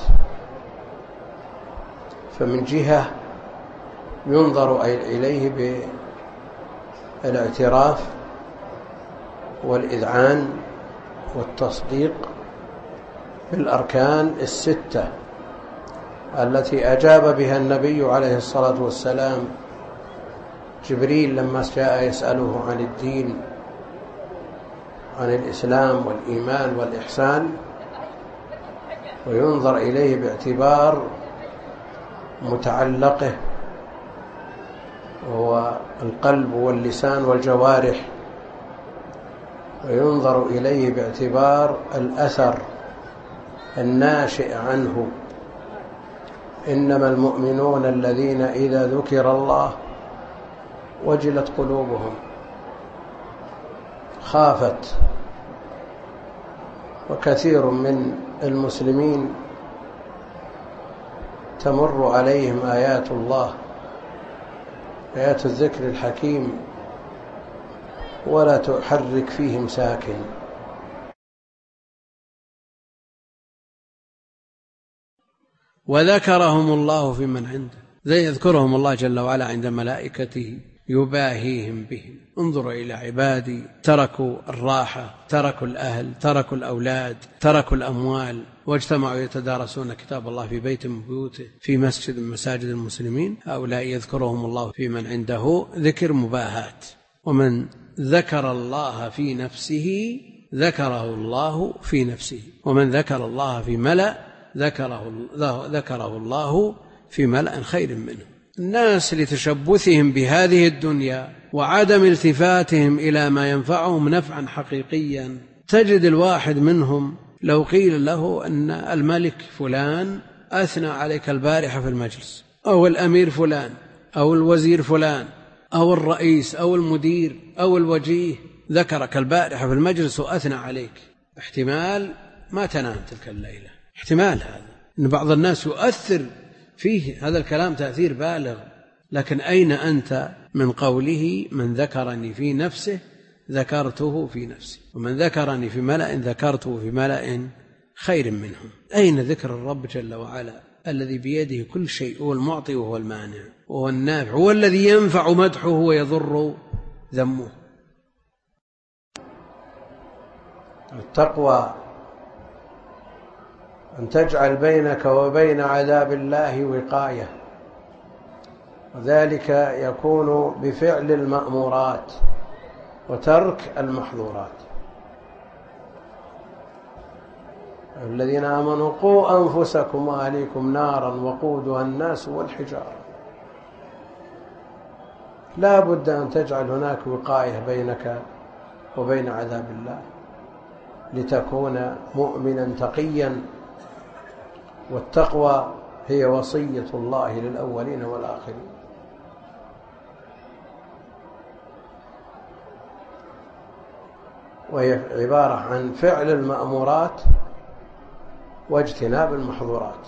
فمن جهة ينظر إليه بالاعتراف والإذعان والتصديق بالأركان الستة التي أجاب بها النبي عليه الصلاة والسلام جبريل لما جاء يسأله عن الدين، عن الإسلام والإيمان والإحسان، وينظر إليه باعتبار متعلقه وهو القلب واللسان والجوارح، وينظر إليه باعتبار الأثر الناشئ عنه. إنما المؤمنون الذين إذا ذكر الله وجلت قلوبهم، خافت. وكثير من المسلمين تمر عليهم آيات الله، آيات الذكر الحكيم، ولا تحرك فيهم ساكن. وذكرهم الله في من عنده، زي يذكرهم الله جل وعلا عند ملائكته يباهيهم بهم. انظروا إلى عبادي تركوا الراحة، تركوا الأهل، تركوا الأولاد، تركوا الأموال، واجتمعوا يتدارسون كتاب الله في بيت من بيوته، في مسجد من مساجد المسلمين. هؤلاء يذكرهم الله في من عنده ذكر مباهات. ومن ذكر الله في نفسه ذكره الله في نفسه، ومن ذكر الله في ملأ ذكره, ذكره الله في ملأ خير منه. الناس لتشبثهم بهذه الدنيا وعدم التفاتهم إلى ما ينفعهم نفعا حقيقيا، تجد الواحد منهم لو قيل له أن الملك فلان أثنى عليك البارحة في المجلس، أو الأمير فلان، أو الوزير فلان، أو الرئيس، أو المدير، أو الوجيه ذكرك البارحة في المجلس وأثنى عليك، احتمال ما تنام تلك الليلة. احتمال هذا أن بعض الناس يؤثر فيه هذا الكلام تأثير بالغ. لكن أين أنت من قوله: من ذكرني في نفسه ذكرته في نفسي، ومن ذكرني في ملأ ذكرته في ملأ خير منهم؟ أين ذكر الرب جل وعلا الذي بيده كل شيء، هو المعطي وهو المانع وهو النافع، هو الذي ينفع مدحه ويضر ذمه. التقوى أن تجعل بينك وبين عذاب الله وقاية، وذلك يكون بفعل المأمورات وترك المحظورات. الذين آمنوا قوا أنفسكم وأهليكم نارا وقودها الناس والحجارة. لا بد أن تجعل هناك وقاية بينك وبين عذاب الله لتكون مؤمنا تقيا. والتقوى هي وصية الله للأولين والآخرين. وهي عبارة عن فعل المأمورات واجتناب المحظورات.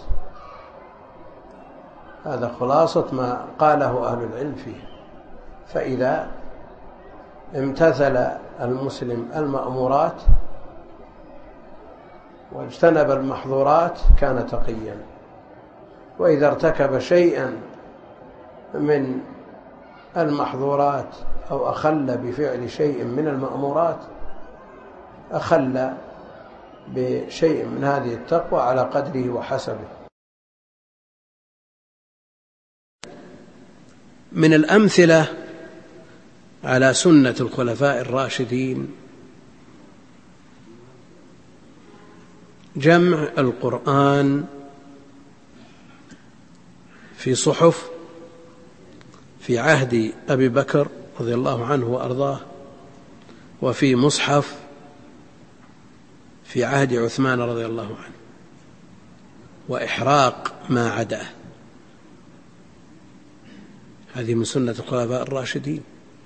هذا خلاصة ما قاله أهل العلم فيه. فإذا امتثل المسلم المأمورات واجتنب المحظورات كان تقيا، وإذا ارتكب شيئا من المحظورات أو أخل بفعل شيء من المأمورات أخل بشيء من هذه التقوى على قدره وحسبه. من الأمثلة على سنة الخلفاء الراشدين جمع القرآن في صحف في عهد أبي بكر رضي الله عنه وأرضاه، وفي مصحف في عهد عثمان رضي الله عنه، وإحراق ما عداه. هذه من سنة الخلفاء الراشدين،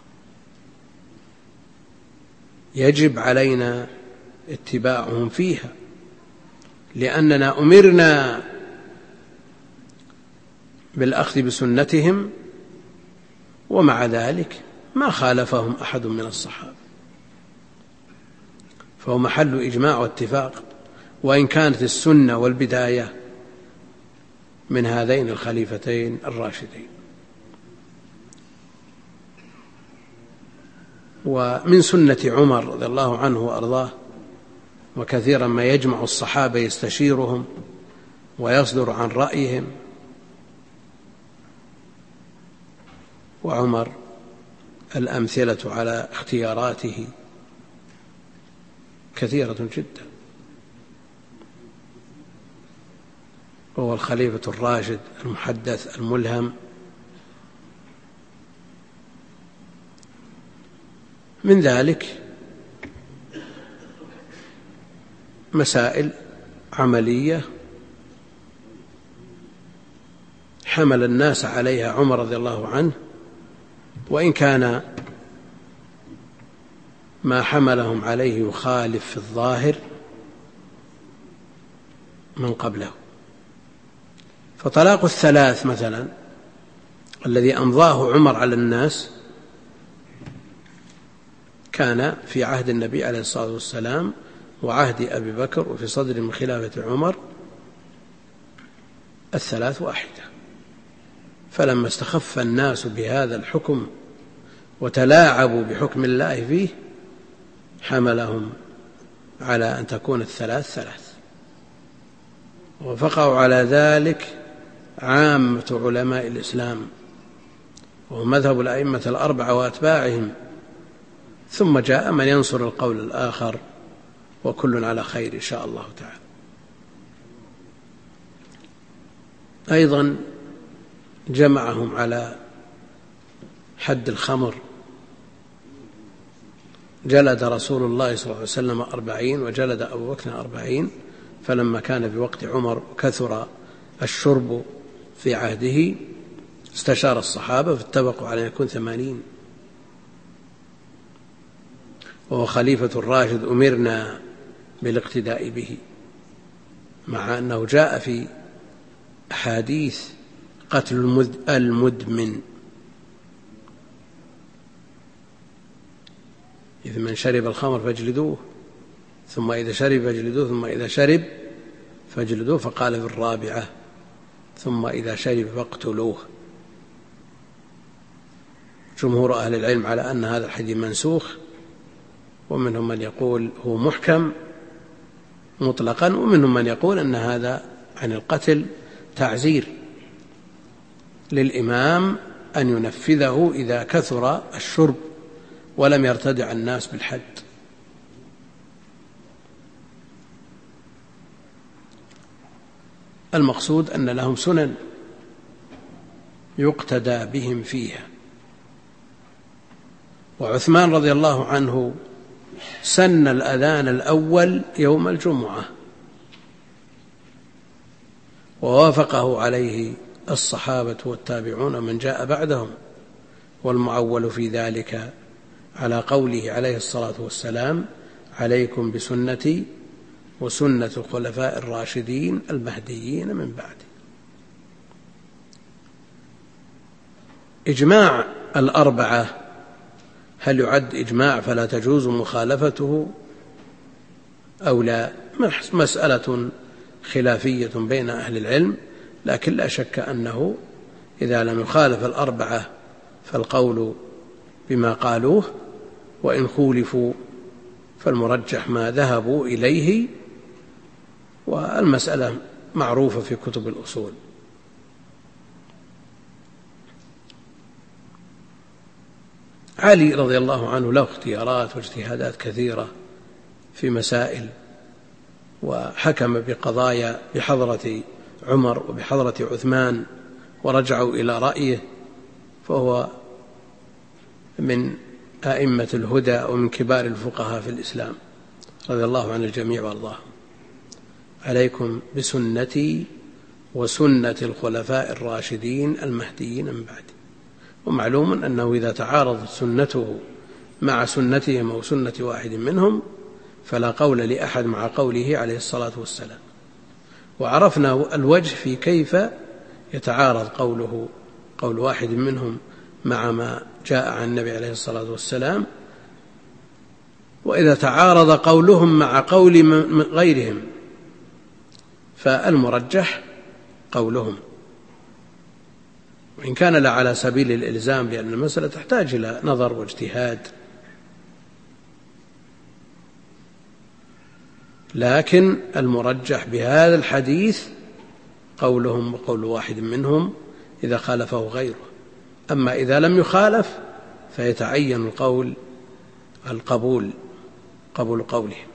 يجب علينا اتباعهم فيها، لأننا أمرنا بالأخذ بسنتهم، ومع ذلك ما خالفهم أحد من الصحابة، فهو محل إجماع واتفاق، وإن كانت السنة والبداية من هذين الخليفتين الراشدين. ومن سنة عمر رضي الله عنه وأرضاه، وكثيرا ما يجمع الصحابة يستشيرهم ويصدر عن رأيهم، وعمر الأمثلة على اختياراته كثيرة جدا، وهو الخليفة الراشد المحدث الملهم. من ذلك مسائل عملية حمل الناس عليها عمر رضي الله عنه، وإن كان ما حملهم عليه يخالف في الظاهر من قبله. فطلاق الثلاث مثلا الذي أمضاه عمر على الناس كان في عهد النبي عليه الصلاة والسلام وعهد أبي بكر، وفي صدر من خلافة عمر الثلاث واحدة. فلما استخف الناس بهذا الحكم وتلاعبوا بحكم الله فيه حملهم على أن تكون الثلاث ثلاث، وفقوا على ذلك عامة علماء الإسلام، وهو مذهب الأئمة الأربعة وأتباعهم، ثم جاء من ينصر القول الآخر، وكل على خير إن شاء الله تعالى. أيضا جمعهم على حد الخمر، جلد رسول الله صلى الله عليه وسلم أربعين وجلد أبو بكر أربعين، فلما كان في وقت عمر كثر الشرب في عهده استشار الصحابة فاتفقوا على أن يكون ثمانين. وهو خليفة الراشد أمرنا بالاقتداء به، مع أنه جاء في أحاديث قتل المدمن، إذ من شرب الخمر فاجلدوه، ثم إذا شرب فاجلدوه، ثم إذا شرب فاجلدوه، فقال في الرابعة ثم إذا شرب فاقتلوه. جمهور أهل العلم على أن هذا الحديث منسوخ، ومنهم من يقول هو محكم مطلقا، ومنهم من يقول أن هذا عن القتل تعزير للإمام أن ينفذه إذا كثر الشرب ولم يرتدع الناس بالحد. المقصود أن لهم سنن يقتدى بهم فيها. وعثمان رضي الله عنه سن الأذان الأول يوم الجمعة، ووافقه عليه الصحابة والتابعون من جاء بعدهم، والمعول في ذلك على قوله عليه الصلاة والسلام: عليكم بسنتي وسنة الخلفاء الراشدين المهديين من بعدي. إجماع الأربعة هل يعد إجماع فلا تجوز مخالفته أو لا؟ مسألة خلافية بين أهل العلم، لكن لا شك أنه إذا لم يخالف الأربعة فالقول بما قالوه، وإن خولفوا فالمرجح ما ذهبوا إليه، والمسألة معروفة في كتب الأصول. علي رضي الله عنه له اختيارات واجتهادات كثيرة في مسائل، وحكم بقضايا بحضرة عمر وبحضرة عثمان ورجعوا إلى رأيه، فهو من أئمة الهدى ومن كبار الفقهاء في الإسلام رضي الله عن الجميع وارضاهم. عليكم بسنتي وسنة الخلفاء الراشدين المهديين من بعدي. ومعلوم أنه إذا تعارضت سنته مع سنتهم أو سنة واحد منهم فلا قول لأحد مع قوله عليه الصلاة والسلام. وعرفنا الوجه في كيف يتعارض قوله قول واحد منهم مع ما جاء عن النبي عليه الصلاة والسلام. وإذا تعارض قولهم مع قول غيرهم فالمرجح قولهم، وإن كان لا على سبيل الإلزام، لأن المسألة تحتاج إلى نظر واجتهاد، لكن المرجح بهذا الحديث قولهم وقول واحد منهم إذا خالفه غيره. أما إذا لم يخالف فيتعين القول القبول قبول قولهم.